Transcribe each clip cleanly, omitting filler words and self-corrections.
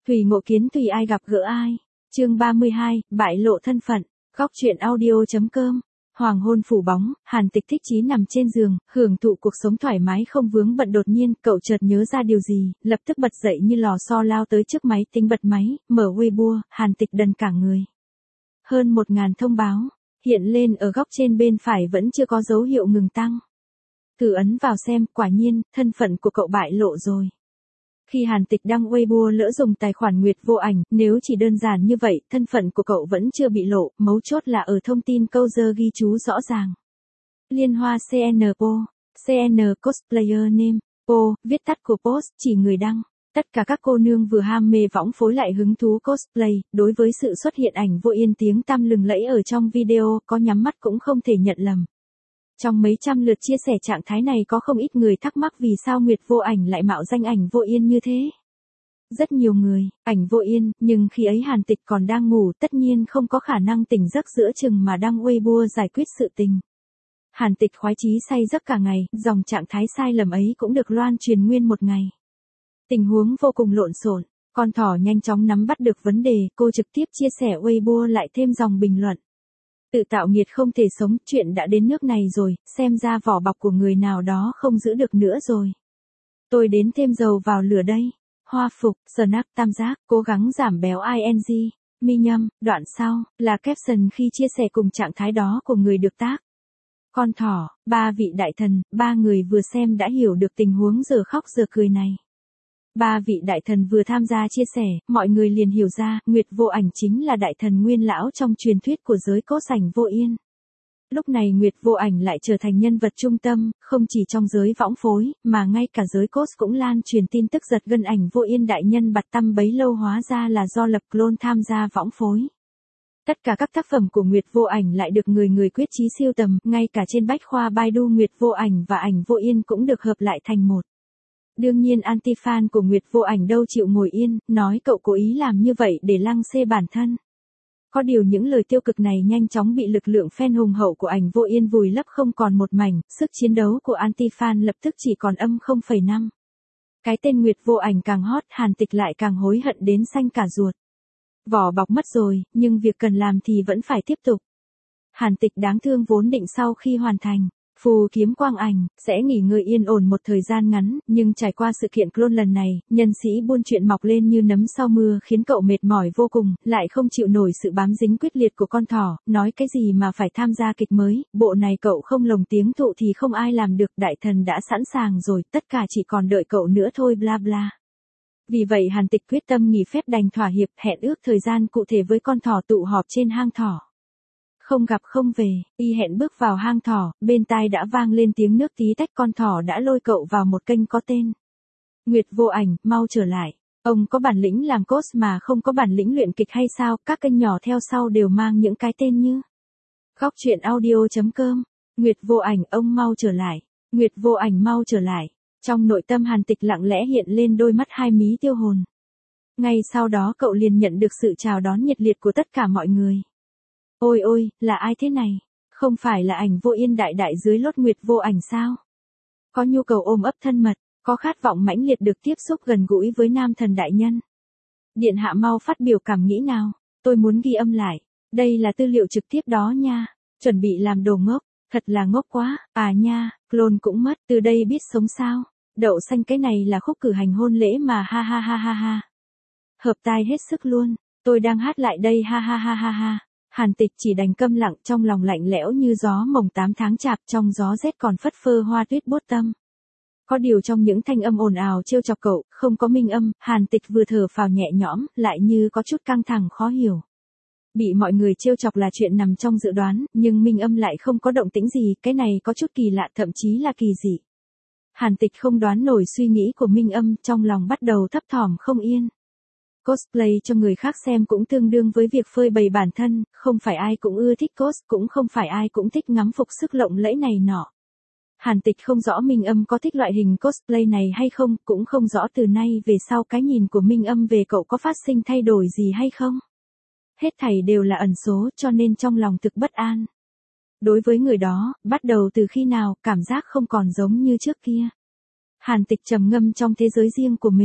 Tùy ngộ kiến tùy ai gặp gỡ ai. Chương 32, bại lộ thân phận. Góc truyện audio.com. Hoàng hôn phủ bóng, Hàn Tịch thích chí nằm trên giường, hưởng thụ cuộc sống thoải mái không vướng bận. Đột nhiên, cậu chợt nhớ ra điều gì, lập tức bật dậy như lò xo lao tới trước máy tính bật máy, mở Weibo, Hàn Tịch đần cả người. Hơn 1000 thông báo, hiện lên ở góc trên bên phải vẫn chưa có dấu hiệu ngừng tăng. Thử ấn vào xem, quả nhiên, thân phận của cậu bại lộ rồi. Khi Hàn Tịch đăng Weibo lỡ dùng tài khoản Nguyệt Vô Ảnh, nếu chỉ đơn giản như vậy, thân phận của cậu vẫn chưa bị lộ, mấu chốt là ở thông tin câu giờ ghi chú rõ ràng. Liên Hoa CNPO, CN Cosplayer Name, PO, viết tắt của post, chỉ người đăng. Tất cả các cô nương vừa ham mê võng phối lại hứng thú cosplay, đối với sự xuất hiện ảnh Vô Yên tiếng tăm lừng lẫy ở trong video, có nhắm mắt cũng không thể nhận lầm. Trong mấy trăm lượt chia sẻ trạng thái này có không ít người thắc mắc vì sao Nguyệt Vô Ảnh lại mạo danh ảnh Vô Yên như thế. Rất nhiều người, ảnh Vô Yên, nhưng khi ấy Hàn Tịch còn đang ngủ, tất nhiên không có khả năng tỉnh giấc giữa chừng mà đăng Weibo giải quyết sự tình. Hàn Tịch khoái chí say giấc cả ngày, dòng trạng thái sai lầm ấy cũng được loan truyền nguyên một ngày. Tình huống vô cùng lộn xộn, con thỏ nhanh chóng nắm bắt được vấn đề, cô trực tiếp chia sẻ Weibo lại thêm dòng bình luận. Tự tạo nghiệt không thể sống, chuyện đã đến nước này rồi, xem ra vỏ bọc của người nào đó không giữ được nữa rồi. Tôi đến thêm dầu vào lửa đây. Hoa phục, snack tam giác, cố gắng giảm béo ing, mi nhâm, đoạn sau, là caption khi chia sẻ cùng trạng thái đó của người được tác. Con thỏ, 3 vị đại thần, 3 người vừa xem đã hiểu được tình huống giờ khóc giờ cười này. 3 vị đại thần vừa tham gia chia sẻ, mọi người liền hiểu ra, Nguyệt Vô Ảnh chính là đại thần nguyên lão trong truyền thuyết của giới cốt ảnh Vô Yên. Lúc này Nguyệt Vô Ảnh lại trở thành nhân vật trung tâm, không chỉ trong giới võng phối, mà ngay cả giới cốt cũng lan truyền tin tức giật gân ảnh Vô Yên đại nhân bặt tăm bấy lâu hóa ra là do lập clone tham gia võng phối. Tất cả các tác phẩm của Nguyệt Vô Ảnh lại được người quyết chí siêu tầm, ngay cả trên bách khoa Baidu Nguyệt Vô Ảnh và ảnh Vô Yên cũng được hợp lại thành một. Đương nhiên anti-fan của Nguyệt Vô Ảnh đâu chịu ngồi yên, nói cậu cố ý làm như vậy để lăng xê bản thân. Có điều những lời tiêu cực này nhanh chóng bị lực lượng fan hùng hậu của ảnh Vô Yên vùi lấp không còn một mảnh, sức chiến đấu của anti-fan lập tức chỉ còn âm 0,5. Cái tên Nguyệt Vô Ảnh càng hot, Hàn Tịch lại càng hối hận đến xanh cả ruột. Vỏ bọc mất rồi, nhưng việc cần làm thì vẫn phải tiếp tục. Hàn Tịch đáng thương vốn định sau khi hoàn thành Phù Kiếm Quang Ảnh, sẽ nghỉ ngơi yên ổn một thời gian ngắn, nhưng trải qua sự kiện clone lần này, nhân sĩ buôn chuyện mọc lên như nấm sau mưa khiến cậu mệt mỏi vô cùng, lại không chịu nổi sự bám dính quyết liệt của con thỏ, nói cái gì mà phải tham gia kịch mới, bộ này cậu không lồng tiếng tụ thì không ai làm được, đại thần đã sẵn sàng rồi, tất cả chỉ còn đợi cậu nữa thôi bla bla. Vì vậy Hàn Tịch quyết tâm nghỉ phép đành thỏa hiệp, hẹn ước thời gian cụ thể với con thỏ tụ họp trên hang thỏ. Không gặp không về, y hẹn bước vào hang thỏ, bên tai đã vang lên tiếng nước tí tách, con thỏ đã lôi cậu vào một kênh có tên Nguyệt Vô Ảnh, mau trở lại. Ông có bản lĩnh làm cos mà không có bản lĩnh luyện kịch hay sao, các kênh nhỏ theo sau đều mang những cái tên như Góc truyện audio.com, Nguyệt Vô Ảnh, ông mau trở lại, Nguyệt Vô Ảnh mau trở lại. Trong nội tâm Hàn Tịch lặng lẽ hiện lên đôi mắt hai mí tiêu hồn. Ngay sau đó cậu liền nhận được sự chào đón nhiệt liệt của tất cả mọi người. Ôi ôi, là ai thế này? Không phải là ảnh Vô Yên đại đại dưới lốt Nguyệt Vô Ảnh sao? Có nhu cầu ôm ấp thân mật, có khát vọng mãnh liệt được tiếp xúc gần gũi với nam thần đại nhân. Điện hạ mau phát biểu cảm nghĩ nào, tôi muốn ghi âm lại. Đây là tư liệu trực tiếp đó nha. Chuẩn bị làm đồ ngốc, thật là ngốc quá, à nha, clone cũng mất, từ đây biết sống sao? Đậu xanh cái này là khúc cử hành hôn lễ mà ha ha ha ha ha. Hợp tai hết sức luôn, tôi đang hát lại đây ha ha ha ha ha. Hàn Tịch chỉ đành câm lặng, trong lòng lạnh lẽo như gió mồng 8 tháng chạp, trong gió rét còn phất phơ hoa tuyết bốt tâm. Có điều trong những thanh âm ồn ào trêu chọc cậu, không có minh âm, Hàn Tịch vừa thở phào nhẹ nhõm, lại như có chút căng thẳng khó hiểu. Bị mọi người trêu chọc là chuyện nằm trong dự đoán, nhưng minh âm lại không có động tĩnh gì, cái này có chút kỳ lạ, thậm chí là kỳ dị. Hàn Tịch không đoán nổi suy nghĩ của minh âm, trong lòng bắt đầu thấp thỏm không yên. Cosplay cho người khác xem cũng tương đương với việc phơi bày bản thân, không phải ai cũng ưa thích cos, cũng không phải ai cũng thích ngắm phục sức lộng lẫy này nọ. Hàn Tịch không rõ Minh Âm có thích loại hình cosplay này hay không, cũng không rõ từ nay về sau cái nhìn của Minh Âm về cậu có phát sinh thay đổi gì hay không. Hết thảy đều là ẩn số, cho nên trong lòng thực bất an. Đối với người đó, bắt đầu từ khi nào, cảm giác không còn giống như trước kia. Hàn Tịch trầm ngâm trong thế giới riêng của mình.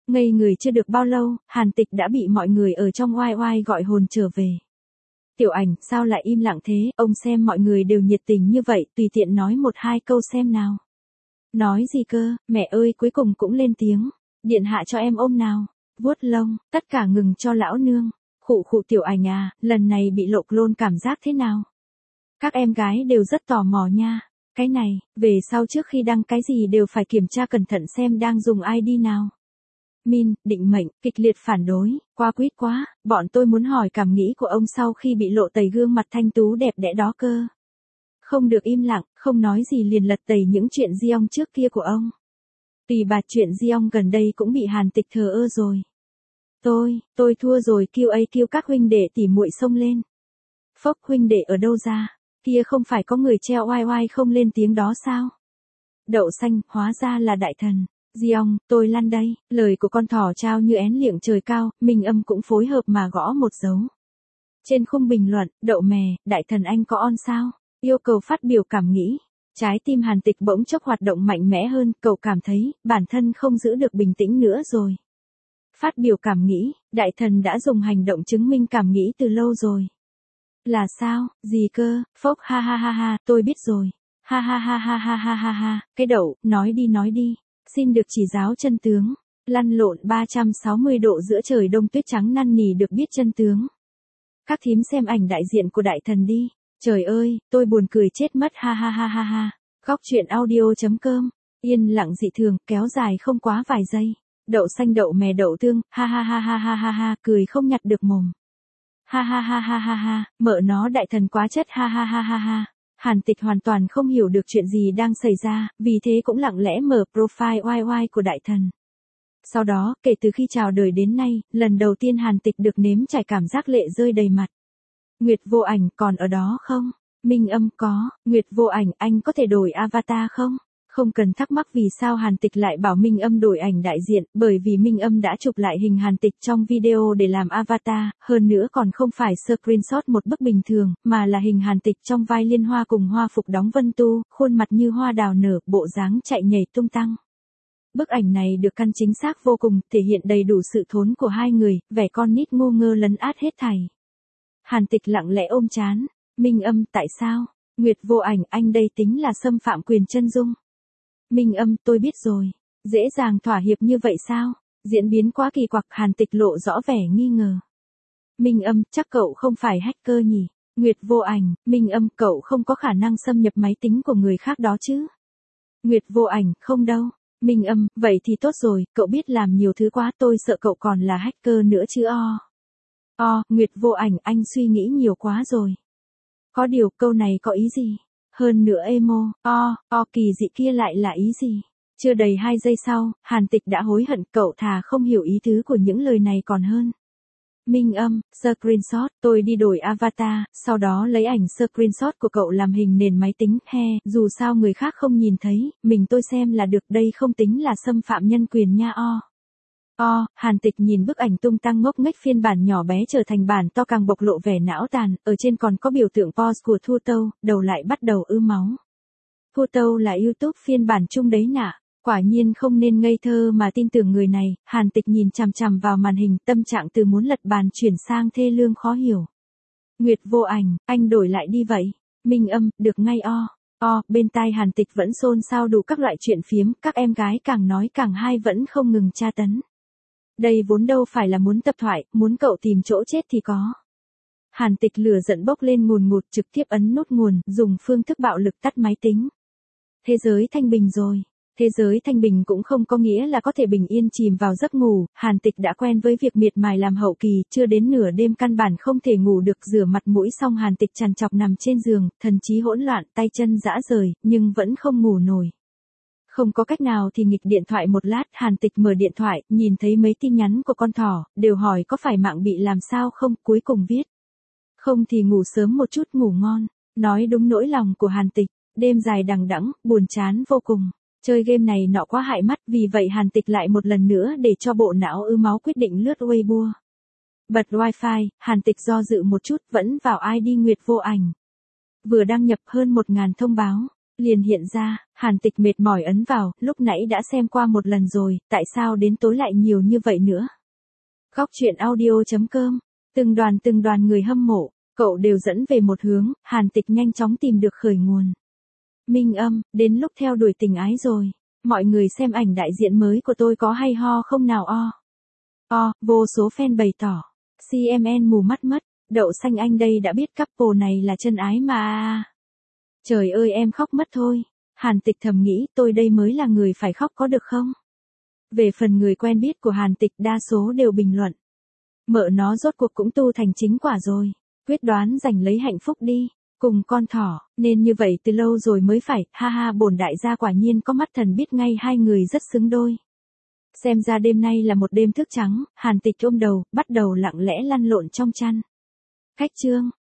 Ngây người chưa được bao lâu, Hàn Tịch đã bị mọi người ở trong oai oai gọi hồn trở về. Tiểu Ảnh, sao lại im lặng thế, ông xem mọi người đều nhiệt tình như vậy, tùy tiện nói một hai câu xem nào. Nói gì cơ, mẹ ơi cuối cùng cũng lên tiếng. Điện hạ cho em ôm nào. Vuốt lông, tất cả ngừng cho lão nương. Khụ khụ Tiểu Ảnh à, lần này bị lộ clone cảm giác thế nào? Các em gái đều rất tò mò nha. Cái này, về sau trước khi đăng cái gì đều phải kiểm tra cẩn thận xem đang dùng ID nào. Min, định mệnh, kịch liệt phản đối, quá quýt quá, bọn tôi muốn hỏi cảm nghĩ của ông sau khi bị lộ tẩy gương mặt thanh tú đẹp đẽ đó cơ. Không được im lặng, không nói gì liền lật tẩy những chuyện Giong trước kia của ông. Tùy bạt chuyện Giong gần đây cũng bị Hàn Tịch thờ ơ rồi. Tôi thua rồi, kêu các huynh đệ tỉ muội xông lên. Phốc, huynh đệ ở đâu ra, kia không phải có người treo oai oai không lên tiếng đó sao? Đậu xanh, hóa ra là đại thần. Giong, tôi lăn đây, lời của con thỏ trao như én liệng trời cao, Minh Âm cũng phối hợp mà gõ một dấu. Trên khung bình luận, đậu mè, đại thần anh có on sao? Yêu cầu phát biểu cảm nghĩ. Trái tim Hàn Tịch bỗng chốc hoạt động mạnh mẽ hơn, cậu cảm thấy, bản thân không giữ được bình tĩnh nữa rồi. Phát biểu cảm nghĩ, đại thần đã dùng hành động chứng minh cảm nghĩ từ lâu rồi. Là sao, gì cơ, phốc ha ha ha ha, tôi biết rồi. Ha ha ha ha ha ha ha ha, cái đậu, nói đi. Xin được chỉ giáo chân tướng. Lăn lộn 360 độ giữa trời đông tuyết trắng năn nỉ được biết chân tướng. Các thím xem ảnh đại diện của đại thần đi. Trời ơi, tôi buồn cười chết mất ha ha ha ha ha. Góc truyện audio.com. Yên lặng dị thường, kéo dài không quá vài giây. Đậu xanh đậu mè đậu tương, ha ha ha ha ha ha ha, cười không nhặt được mồm. Ha ha ha ha ha ha, mợ nó đại thần quá chất ha ha ha ha ha. Hàn Tịch hoàn toàn không hiểu được chuyện gì đang xảy ra, vì thế cũng lặng lẽ mở profile oai oai của đại thần. Sau đó, kể từ khi chào đời đến nay, lần đầu tiên Hàn Tịch được nếm trải cảm giác lệ rơi đầy mặt. Nguyệt Vô Ảnh còn ở đó không? Minh Âm có, Nguyệt Vô Ảnh anh có thể đổi avatar không? Không cần thắc mắc vì sao Hàn Tịch lại bảo Minh Âm đổi ảnh đại diện, bởi vì Minh Âm đã chụp lại hình Hàn Tịch trong video để làm avatar, hơn nữa còn không phải screenshot một bức bình thường, mà là hình Hàn Tịch trong vai Liên Hoa cùng Hoa Phục đóng Vân Tu, khuôn mặt như hoa đào nở, bộ dáng chạy nhảy tung tăng. Bức ảnh này được căn chính xác vô cùng, thể hiện đầy đủ sự thốn của hai người, vẻ con nít ngu ngơ lấn át hết thảy. Hàn Tịch lặng lẽ ôm trán. Minh Âm, tại sao? Nguyệt Vô Ảnh, anh đây tính là xâm phạm quyền chân dung. Minh Âm, tôi biết rồi. Dễ dàng thỏa hiệp như vậy sao? Diễn biến quá kỳ quặc, Hàn Tịch lộ rõ vẻ nghi ngờ. Minh Âm, chắc cậu không phải hacker nhỉ? Nguyệt Vô Ảnh, Minh Âm, cậu không có khả năng xâm nhập máy tính của người khác đó chứ? Nguyệt Vô Ảnh, không đâu. Minh Âm, vậy thì tốt rồi, cậu biết làm nhiều thứ quá, tôi sợ cậu còn là hacker nữa chứ Nguyệt Vô Ảnh, anh suy nghĩ nhiều quá rồi. Có điều, câu này có ý gì? Hơn nữa emo, kỳ dị kia lại là ý gì? Chưa đầy 2 giây sau, Hàn Tịch đã hối hận, cậu thà không hiểu ý tứ của những lời này còn hơn. Minh Âm, screenshot, tôi đi đổi avatar, sau đó lấy ảnh screenshot của cậu làm hình nền máy tính, dù sao người khác không nhìn thấy, mình tôi xem là được, đây không tính là xâm phạm nhân quyền nha Hàn Tịch nhìn bức ảnh tung tăng ngốc nghếch phiên bản nhỏ bé trở thành bản to càng bộc lộ vẻ não tàn, ở trên còn có biểu tượng pose của Thu Tâu, đầu lại bắt đầu ư máu. Thu Tâu là YouTube phiên bản chung đấy nạ, quả nhiên không nên ngây thơ mà tin tưởng người này, Hàn Tịch nhìn chằm chằm vào màn hình, tâm trạng từ muốn lật bàn chuyển sang thê lương khó hiểu. Nguyệt Vô Ảnh, anh đổi lại đi vậy. Minh Âm, được ngay bên tai Hàn Tịch vẫn xôn xao đủ các loại chuyện phiếm, các em gái càng nói càng hay vẫn không ngừng tra tấn. Đây vốn đâu phải là muốn tập thoại, muốn cậu tìm chỗ chết thì có. Hàn Tịch lửa giận bốc lên ngùn ngụt, trực tiếp ấn nút nguồn, dùng phương thức bạo lực tắt máy tính. Thế giới thanh bình rồi. Thế giới thanh bình cũng không có nghĩa là có thể bình yên chìm vào giấc ngủ, Hàn Tịch đã quen với việc miệt mài làm hậu kỳ, chưa đến nửa đêm căn bản không thể ngủ được, rửa mặt mũi xong Hàn Tịch trằn trọc nằm trên giường, thần trí hỗn loạn, tay chân rã rời, nhưng vẫn không ngủ nổi. Không có cách nào thì nghịch điện thoại một lát, Hàn Tịch mở điện thoại, nhìn thấy mấy tin nhắn của con thỏ, đều hỏi có phải mạng bị làm sao không, cuối cùng viết. Không thì ngủ sớm một chút, ngủ ngon. Nói đúng nỗi lòng của Hàn Tịch, đêm dài đằng đẵng, buồn chán vô cùng. Chơi game này nọ quá hại mắt, vì vậy Hàn Tịch lại một lần nữa để cho bộ não ứ máu quyết định lướt Weibo. Bật wifi, Hàn Tịch do dự một chút, vẫn vào ID Nguyệt Vô Ảnh. Vừa đăng nhập hơn 1000 thông báo. Liền hiện ra, Hàn Tịch mệt mỏi ấn vào, lúc nãy đã xem qua một lần rồi, tại sao đến tối lại nhiều như vậy nữa? Góc truyện audio.com, từng đoàn người hâm mộ, cậu đều dẫn về một hướng, Hàn Tịch nhanh chóng tìm được khởi nguồn. Minh Âm, đến lúc theo đuổi tình ái rồi. Mọi người xem ảnh đại diện mới của tôi có hay ho không nào vô số fan bày tỏ. CMN mù mắt mất, Đậu Xanh Anh đây đã biết couple này là chân ái mà. Trời ơi em khóc mất thôi. Hàn Tịch thầm nghĩ tôi đây mới là người phải khóc có được không? Về phần người quen biết của Hàn Tịch đa số đều bình luận. Mợ nó rốt cuộc cũng tu thành chính quả rồi. Quyết đoán giành lấy hạnh phúc đi. Cùng con thỏ, nên như vậy từ lâu rồi mới phải, ha ha bổn đại gia quả nhiên có mắt thần biết ngay hai người rất xứng đôi. Xem ra đêm nay là một đêm thức trắng, Hàn Tịch ôm đầu, bắt đầu lặng lẽ lăn lộn trong chăn. Khách trương,